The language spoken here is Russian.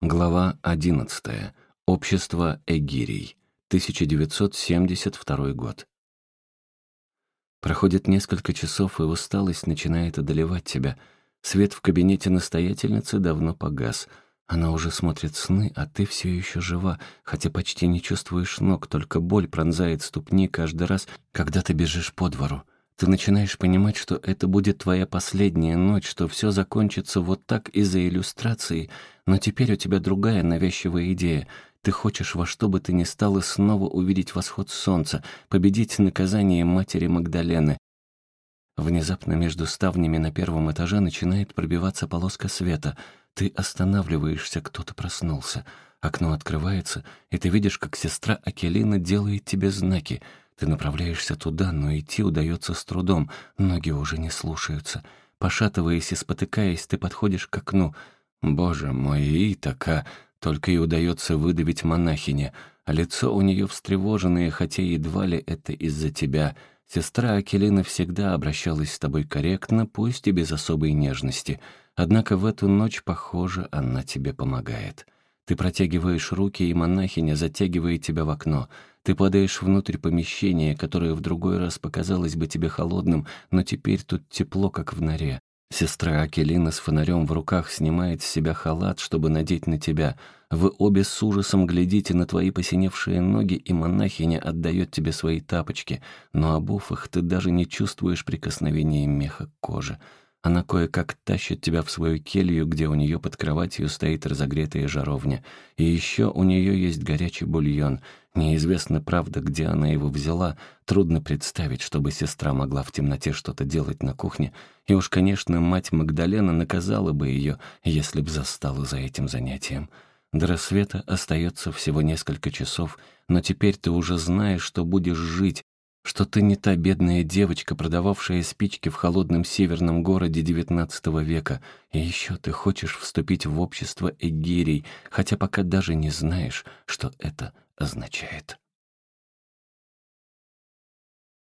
Глава 11. Общество эгирий. 1972 год. Проходит несколько часов, и усталость начинает одолевать тебя. Свет в кабинете настоятельницы давно погас. Она уже смотрит сны, а ты все еще жива, хотя почти не чувствуешь ног, только боль пронзает ступни каждый раз, когда ты бежишь по двору. Ты начинаешь понимать, что это будет твоя последняя ночь, что все закончится вот так из-за иллюстрации, но теперь у тебя другая навязчивая идея. Ты хочешь во что бы ты ни стало снова увидеть восход солнца, победить наказание матери Магдалены. Внезапно между ставнями на первом этаже начинает пробиваться полоска света. Ты останавливаешься, кто-то проснулся. Окно открывается, и ты видишь, как сестра Акелина делает тебе знаки. Ты направляешься туда, но идти удается с трудом, ноги уже не слушаются. Пошатываясь и спотыкаясь, ты подходишь к окну. «Боже мой, Итака!» Только и удается выдавить монахине, а лицо у нее встревоженное, хотя едва ли это из-за тебя. Сестра Акелина всегда обращалась с тобой корректно, пусть и без особой нежности. Однако в эту ночь, похоже, она тебе помогает. Ты протягиваешь руки, и монахиня затягивает тебя в окно. Ты падаешь внутрь помещения, которое в другой раз показалось бы тебе холодным, но теперь тут тепло, как в норе. Сестра Акелина с фонарем в руках снимает с себя халат, чтобы надеть на тебя. Вы обе с ужасом глядите на твои посиневшие ноги, и монахиня отдает тебе свои тапочки, но обув их ты даже не чувствуешь прикосновения меха к коже. Она кое-как тащит тебя в свою келью, где у нее под кроватью стоит разогретая жаровня. И еще у нее есть горячий бульон. Неизвестно, правда, где она его взяла. Трудно представить, чтобы сестра могла в темноте что-то делать на кухне. И уж, конечно, мать Магдалена наказала бы ее, если б застала за этим занятием. До рассвета остается всего несколько часов, но теперь ты уже знаешь, что будешь жить, что ты не та бедная девочка, продававшая спички в холодном северном городе XIX века, и еще ты хочешь вступить в общество эгирий, хотя пока даже не знаешь, что это означает.